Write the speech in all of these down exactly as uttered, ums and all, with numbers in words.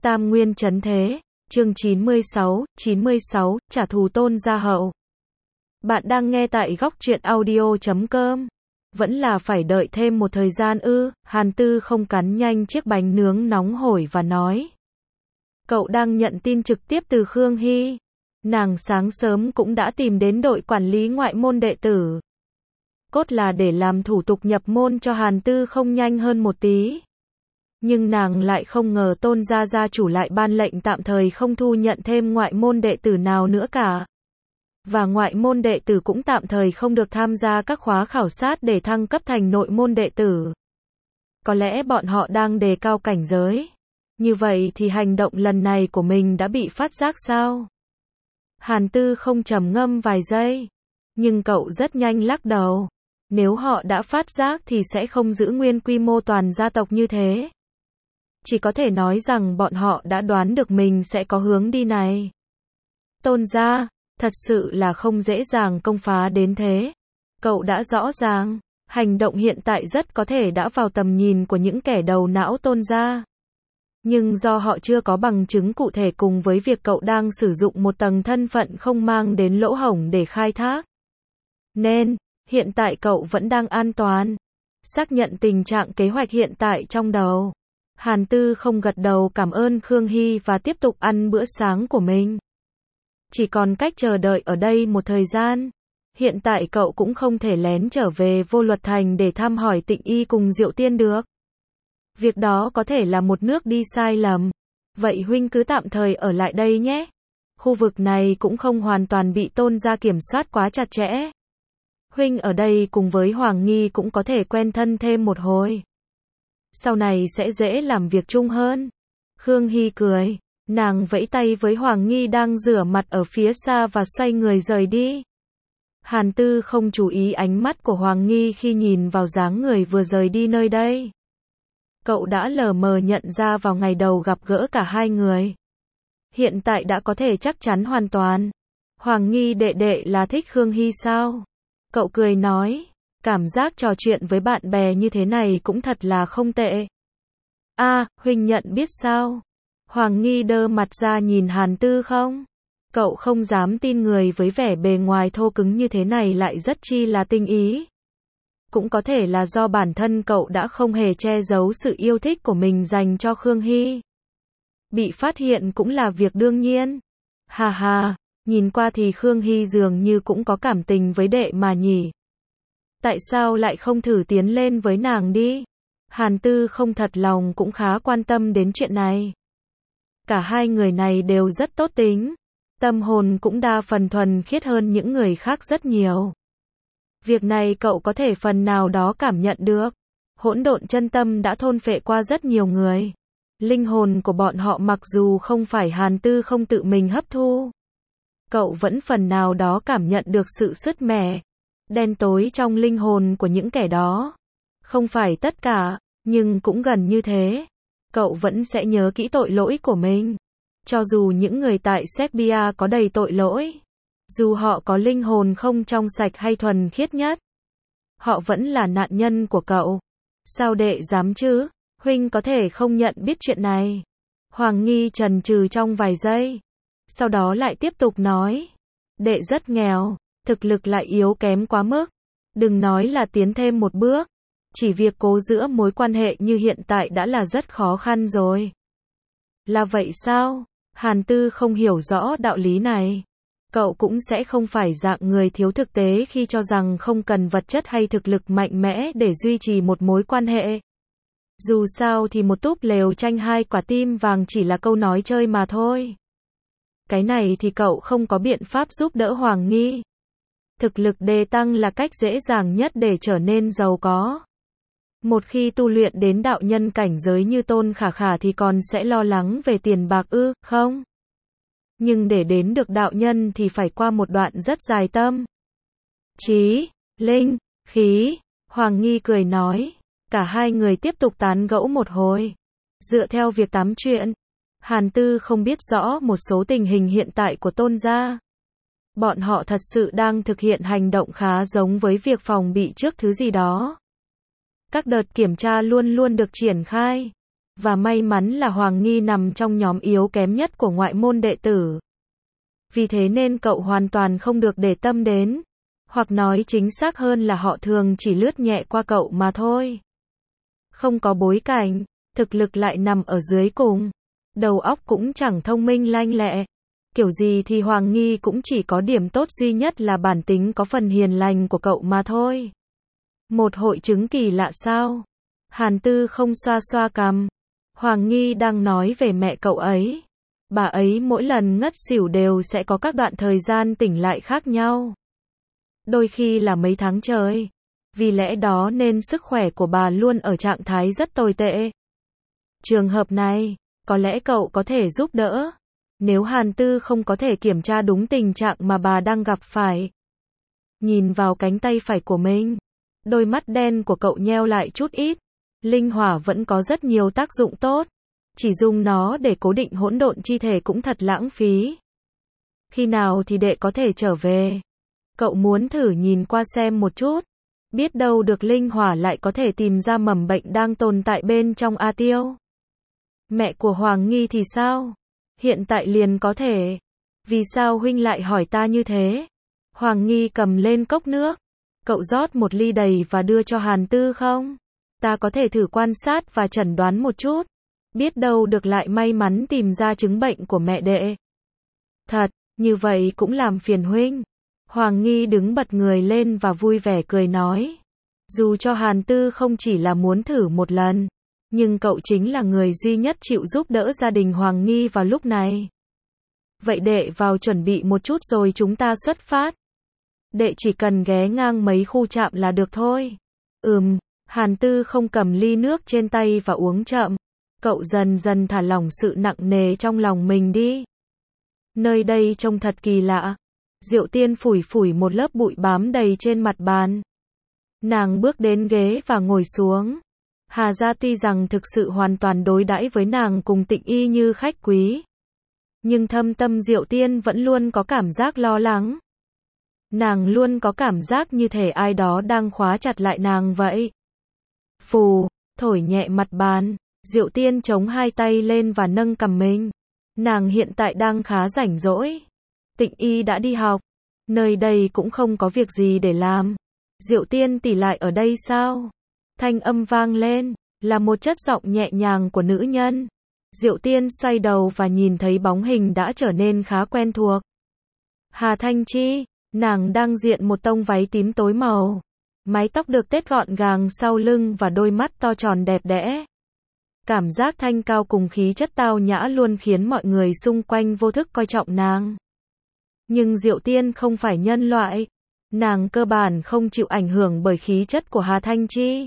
Tam Nguyên Chấn Thế, chương chín mươi sáu, chín mươi sáu, trả thù Tôn Gia Hậu. Bạn đang nghe tại góc truyện audio chấm com. Vẫn là phải đợi thêm một thời gian ư? Hàn Tư không cắn nhanh chiếc bánh nướng nóng hổi và nói. Cậu đang nhận tin trực tiếp từ Khương Hy. Nàng sáng sớm cũng đã tìm đến đội quản lý ngoại môn đệ tử. Cốt là để làm thủ tục nhập môn cho Hàn Tư không nhanh hơn một tí. Nhưng nàng lại không ngờ Tôn gia gia chủ lại ban lệnh tạm thời không thu nhận thêm ngoại môn đệ tử nào nữa cả. Và ngoại môn đệ tử cũng tạm thời không được tham gia các khóa khảo sát để thăng cấp thành nội môn đệ tử. Có lẽ bọn họ đang đề cao cảnh giới. Như vậy thì hành động lần này của mình đã bị phát giác sao? Hàn Tư không trầm ngâm vài giây. Nhưng cậu rất nhanh lắc đầu. Nếu họ đã phát giác thì sẽ không giữ nguyên quy mô toàn gia tộc như thế. Chỉ có thể nói rằng bọn họ đã đoán được mình sẽ có hướng đi này. Tôn gia, thật sự là không dễ dàng công phá đến thế. Cậu đã rõ ràng, hành động hiện tại rất có thể đã vào tầm nhìn của những kẻ đầu não Tôn gia. Nhưng do họ chưa có bằng chứng cụ thể cùng với việc cậu đang sử dụng một tầng thân phận không mang đến lỗ hổng để khai thác. Nên, hiện tại cậu vẫn đang an toàn. Xác nhận tình trạng kế hoạch hiện tại trong đầu. Hàn Tư không gật đầu cảm ơn Khương Hy và tiếp tục ăn bữa sáng của mình. Chỉ còn cách chờ đợi ở đây một thời gian. Hiện tại cậu cũng không thể lén trở về Vô Luật Thành để thăm hỏi Tịnh Y cùng Diệu Tiên được. Việc đó có thể là một nước đi sai lầm. Vậy huynh cứ tạm thời ở lại đây nhé. Khu vực này cũng không hoàn toàn bị Tôn gia kiểm soát quá chặt chẽ. Huynh ở đây cùng với Hoàng Nghi cũng có thể quen thân thêm một hồi. Sau này sẽ dễ làm việc chung hơn. Khương Hy cười. Nàng vẫy tay với Hoàng Nghi đang rửa mặt ở phía xa và xoay người rời đi. Hàn Tư không chú ý ánh mắt của Hoàng Nghi khi nhìn vào dáng người vừa rời đi nơi đây. Cậu đã lờ mờ nhận ra vào ngày đầu gặp gỡ cả hai người. Hiện tại đã có thể chắc chắn hoàn toàn. Hoàng Nghi đệ đệ là thích Khương Hy sao? Cậu cười nói. Cảm giác trò chuyện với bạn bè như thế này cũng thật là không tệ. A, à, huynh nhận biết sao? Hoàng Nghi đơ mặt ra nhìn Hàn Tư không? Cậu không dám tin người với vẻ bề ngoài thô cứng như thế này lại rất chi là tinh ý. Cũng có thể là do bản thân cậu đã không hề che giấu sự yêu thích của mình dành cho Khương Hy. Bị phát hiện cũng là việc đương nhiên. Hà hà, nhìn qua thì Khương Hy dường như cũng có cảm tình với đệ mà nhỉ. Tại sao lại không thử tiến lên với nàng đi? Hàn Tư không thật lòng cũng khá quan tâm đến chuyện này. Cả hai người này đều rất tốt tính. Tâm hồn cũng đa phần thuần khiết hơn những người khác rất nhiều. Việc này cậu có thể phần nào đó cảm nhận được. Hỗn độn chân tâm đã thôn phệ qua rất nhiều người. Linh hồn của bọn họ mặc dù không phải Hàn Tư không tự mình hấp thu. Cậu vẫn phần nào đó cảm nhận được sự sứt mẻ. Đen tối trong linh hồn của những kẻ đó. Không phải tất cả, nhưng cũng gần như thế. Cậu vẫn sẽ nhớ kỹ tội lỗi của mình. Cho dù những người tại Serbia có đầy tội lỗi. Dù họ có linh hồn không trong sạch hay thuần khiết nhất. Họ vẫn là nạn nhân của cậu. Sao đệ dám chứ? Huynh có thể không nhận biết chuyện này. Hoàng Nghi chần chừ trong vài giây. Sau đó lại tiếp tục nói. Đệ rất nghèo. Thực lực lại yếu kém quá mức. Đừng nói là tiến thêm một bước. Chỉ việc cố giữ mối quan hệ như hiện tại đã là rất khó khăn rồi. Là vậy sao? Hàn Tư không hiểu rõ đạo lý này. Cậu cũng sẽ không phải dạng người thiếu thực tế khi cho rằng không cần vật chất hay thực lực mạnh mẽ để duy trì một mối quan hệ. Dù sao thì một túp lều tranh hai quả tim vàng chỉ là câu nói chơi mà thôi. Cái này thì cậu không có biện pháp giúp đỡ Hoàng Nghi. Thực lực đề tăng là cách dễ dàng nhất để trở nên giàu có. Một khi tu luyện đến đạo nhân cảnh giới như Tôn Khả Khả thì còn sẽ lo lắng về tiền bạc ư, không? Nhưng để đến được đạo nhân thì phải qua một đoạn rất dài tâm. Trí, linh, khí. Hoàng Nghi cười nói. Cả hai người tiếp tục tán gẫu một hồi. Dựa theo việc tám chuyện, Hàn Tư không biết rõ một số tình hình hiện tại của Tôn gia. Bọn họ thật sự đang thực hiện hành động khá giống với việc phòng bị trước thứ gì đó. Các đợt kiểm tra luôn luôn được triển khai. Và may mắn là Hoàng Nghi nằm trong nhóm yếu kém nhất của ngoại môn đệ tử. Vì thế nên cậu hoàn toàn không được để tâm đến. Hoặc nói chính xác hơn là họ thường chỉ lướt nhẹ qua cậu mà thôi. Không có bối cảnh, thực lực lại nằm ở dưới cùng. Đầu óc cũng chẳng thông minh lanh lẹ. Kiểu gì thì Hoàng Nghi cũng chỉ có điểm tốt duy nhất là bản tính có phần hiền lành của cậu mà thôi. Một hội chứng kỳ lạ sao? Hàn Tư không xoa xoa cằm. Hoàng Nghi đang nói về mẹ cậu ấy. Bà ấy mỗi lần ngất xỉu đều sẽ có các đoạn thời gian tỉnh lại khác nhau. Đôi khi là mấy tháng trời. Vì lẽ đó nên sức khỏe của bà luôn ở trạng thái rất tồi tệ. Trường hợp này, có lẽ cậu có thể giúp đỡ. Nếu Hàn Tư không có thể kiểm tra đúng tình trạng mà bà đang gặp phải. Nhìn vào cánh tay phải của mình. Đôi mắt đen của cậu nheo lại chút ít. Linh hỏa vẫn có rất nhiều tác dụng tốt. Chỉ dùng nó để cố định hỗn độn chi thể cũng thật lãng phí. Khi nào thì đệ có thể trở về? Cậu muốn thử nhìn qua xem một chút. Biết đâu được linh hỏa lại có thể tìm ra mầm bệnh đang tồn tại bên trong A Tiêu. Mẹ của Hoàng Nghi thì sao? Hiện tại liền có thể. Vì sao huynh lại hỏi ta như thế? Hoàng Nghi cầm lên cốc nước. Cậu rót một ly đầy và đưa cho Hàn Tư không? Ta có thể thử quan sát và chẩn đoán một chút. Biết đâu được lại may mắn tìm ra chứng bệnh của mẹ đệ. Thật, như vậy cũng làm phiền huynh. Hoàng Nghi đứng bật người lên và vui vẻ cười nói. Dù cho Hàn Tư không chỉ là muốn thử một lần, nhưng cậu chính là người duy nhất chịu giúp đỡ gia đình Hoàng Nghi vào lúc này. Vậy đệ vào chuẩn bị một chút rồi chúng ta xuất phát. Đệ chỉ cần ghé ngang mấy khu trạm là được thôi. Ừm, Hàn Tư không cầm ly nước trên tay và uống chậm. Cậu dần dần thả lỏng sự nặng nề trong lòng mình đi. Nơi đây trông thật kỳ lạ. Diệu Tiên phủi phủi một lớp bụi bám đầy trên mặt bàn. Nàng bước đến ghế và ngồi xuống. Hà Gia tuy rằng thực sự hoàn toàn đối đãi với nàng cùng Tịnh Y như khách quý. Nhưng thâm tâm Diệu Tiên vẫn luôn có cảm giác lo lắng. Nàng luôn có cảm giác như thể ai đó đang khóa chặt lại nàng vậy. Phù, thổi nhẹ mặt bàn. Diệu Tiên chống hai tay lên và nâng cằm mình. Nàng hiện tại đang khá rảnh rỗi. Tịnh Y đã đi học. Nơi đây cũng không có việc gì để làm. Diệu Tiên tỷ lại ở đây sao? Thanh âm vang lên, là một chất giọng nhẹ nhàng của nữ nhân. Diệu Tiên xoay đầu và nhìn thấy bóng hình đã trở nên khá quen thuộc. Hà Thanh Chi, nàng đang diện một tông váy tím tối màu. Mái tóc được tết gọn gàng sau lưng và đôi mắt to tròn đẹp đẽ. Cảm giác thanh cao cùng khí chất tao nhã luôn khiến mọi người xung quanh vô thức coi trọng nàng. Nhưng Diệu Tiên không phải nhân loại. Nàng cơ bản không chịu ảnh hưởng bởi khí chất của Hà Thanh Chi.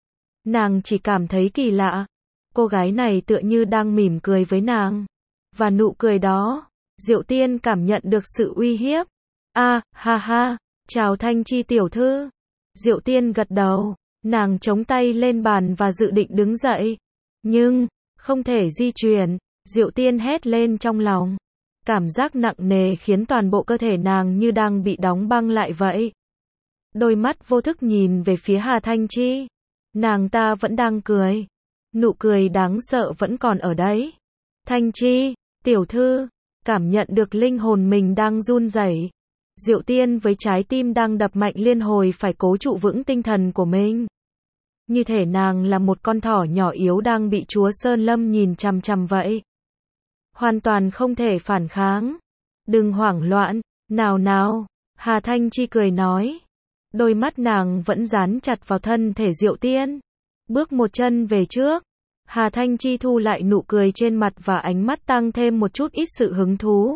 Nàng chỉ cảm thấy kỳ lạ. Cô gái này tựa như đang mỉm cười với nàng. Và nụ cười đó, Diệu Tiên cảm nhận được sự uy hiếp. A, à, ha ha, chào Thanh Chi tiểu thư. Diệu Tiên gật đầu. Nàng chống tay lên bàn và dự định đứng dậy. Nhưng, không thể di chuyển. Diệu Tiên hét lên trong lòng. Cảm giác nặng nề khiến toàn bộ cơ thể nàng như đang bị đóng băng lại vậy. Đôi mắt vô thức nhìn về phía Hà Thanh Chi. Nàng ta vẫn đang cười. Nụ cười đáng sợ vẫn còn ở đấy. Thanh Chi, tiểu thư, cảm nhận được linh hồn mình đang run rẩy. Diệu Tiên với trái tim đang đập mạnh liên hồi phải cố trụ vững tinh thần của mình. Như thể nàng là một con thỏ nhỏ yếu đang bị Chúa Sơn Lâm nhìn chằm chằm vậy. Hoàn toàn không thể phản kháng. Đừng hoảng loạn, nào nào, Hà Thanh Chi cười nói. Đôi mắt nàng vẫn dán chặt vào thân thể Diệu Tiên. Bước một chân về trước. Hà Thanh Chi thu lại nụ cười trên mặt và ánh mắt tăng thêm một chút ít sự hứng thú.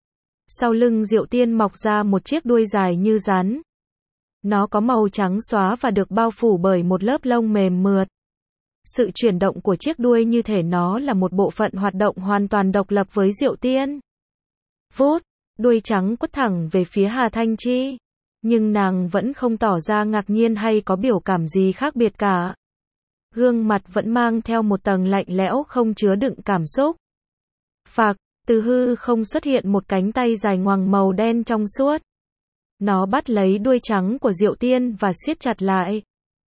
Sau lưng Diệu Tiên mọc ra một chiếc đuôi dài như rắn. Nó có màu trắng xóa và được bao phủ bởi một lớp lông mềm mượt. Sự chuyển động của chiếc đuôi như thể nó là một bộ phận hoạt động hoàn toàn độc lập với Diệu Tiên. Vút, đuôi trắng quất thẳng về phía Hà Thanh Chi. Nhưng nàng vẫn không tỏ ra ngạc nhiên hay có biểu cảm gì khác biệt cả. Gương mặt vẫn mang theo một tầng lạnh lẽo không chứa đựng cảm xúc. Phạc, từ hư không xuất hiện một cánh tay dài ngoằng màu đen trong suốt. Nó bắt lấy đuôi trắng của Diệu Tiên và siết chặt lại.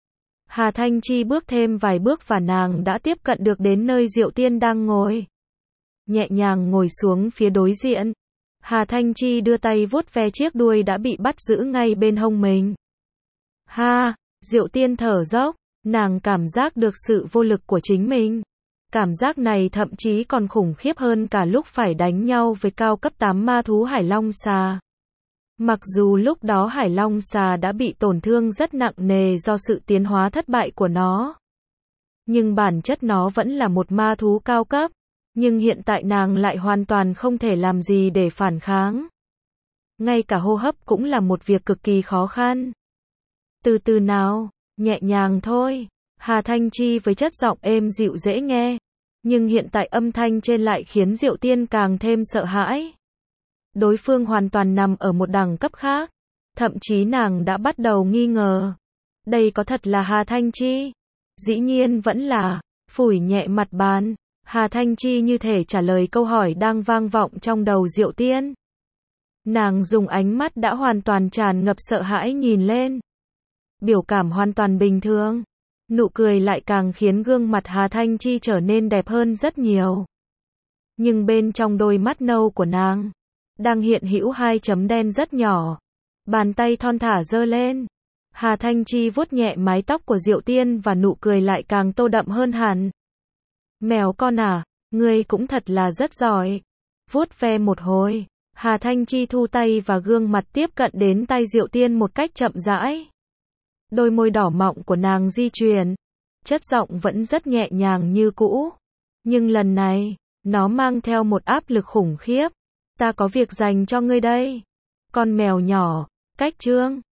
Hà Thanh Chi bước thêm vài bước và nàng đã tiếp cận được đến nơi Diệu Tiên đang ngồi. Nhẹ nhàng ngồi xuống phía đối diện. Hà Thanh Chi đưa tay vuốt ve chiếc đuôi đã bị bắt giữ ngay bên hông mình. Ha, Diệu Tiên thở dốc, nàng cảm giác được sự vô lực của chính mình. Cảm giác này thậm chí còn khủng khiếp hơn cả lúc phải đánh nhau với cao cấp tám ma thú Hải Long Xà. Mặc dù lúc đó Hải Long Xà đã bị tổn thương rất nặng nề do sự tiến hóa thất bại của nó. Nhưng bản chất nó vẫn là một ma thú cao cấp. Nhưng hiện tại nàng lại hoàn toàn không thể làm gì để phản kháng. Ngay cả hô hấp cũng là một việc cực kỳ khó khăn. Từ từ nào, nhẹ nhàng thôi. Hà Thanh Chi với chất giọng êm dịu dễ nghe. Nhưng hiện tại âm thanh trên lại khiến Diệu Tiên càng thêm sợ hãi. Đối phương hoàn toàn nằm ở một đẳng cấp khác. Thậm chí nàng đã bắt đầu nghi ngờ. Đây có thật là Hà Thanh Chi? Dĩ nhiên vẫn là. Phủi nhẹ mặt bàn. Hà Thanh Chi như thể trả lời câu hỏi đang vang vọng trong đầu Diệu Tiên. Nàng dùng ánh mắt đã hoàn toàn tràn ngập sợ hãi nhìn lên. Biểu cảm hoàn toàn bình thường. Nụ cười lại càng khiến gương mặt Hà Thanh Chi trở nên đẹp hơn rất nhiều. Nhưng bên trong đôi mắt nâu của nàng, đang hiện hữu hai chấm đen rất nhỏ. Bàn tay thon thả giơ lên. Hà Thanh Chi vuốt nhẹ mái tóc của Diệu Tiên và nụ cười lại càng tô đậm hơn hẳn. Mèo con à, ngươi cũng thật là rất giỏi. Vuốt ve một hồi, Hà Thanh Chi thu tay và gương mặt tiếp cận đến tay Diệu Tiên một cách chậm rãi. Đôi môi đỏ mọng của nàng di chuyển. Chất giọng vẫn rất nhẹ nhàng như cũ. Nhưng lần này, nó mang theo một áp lực khủng khiếp. Ta có việc dành cho ngươi đây. Con mèo nhỏ, cách chương.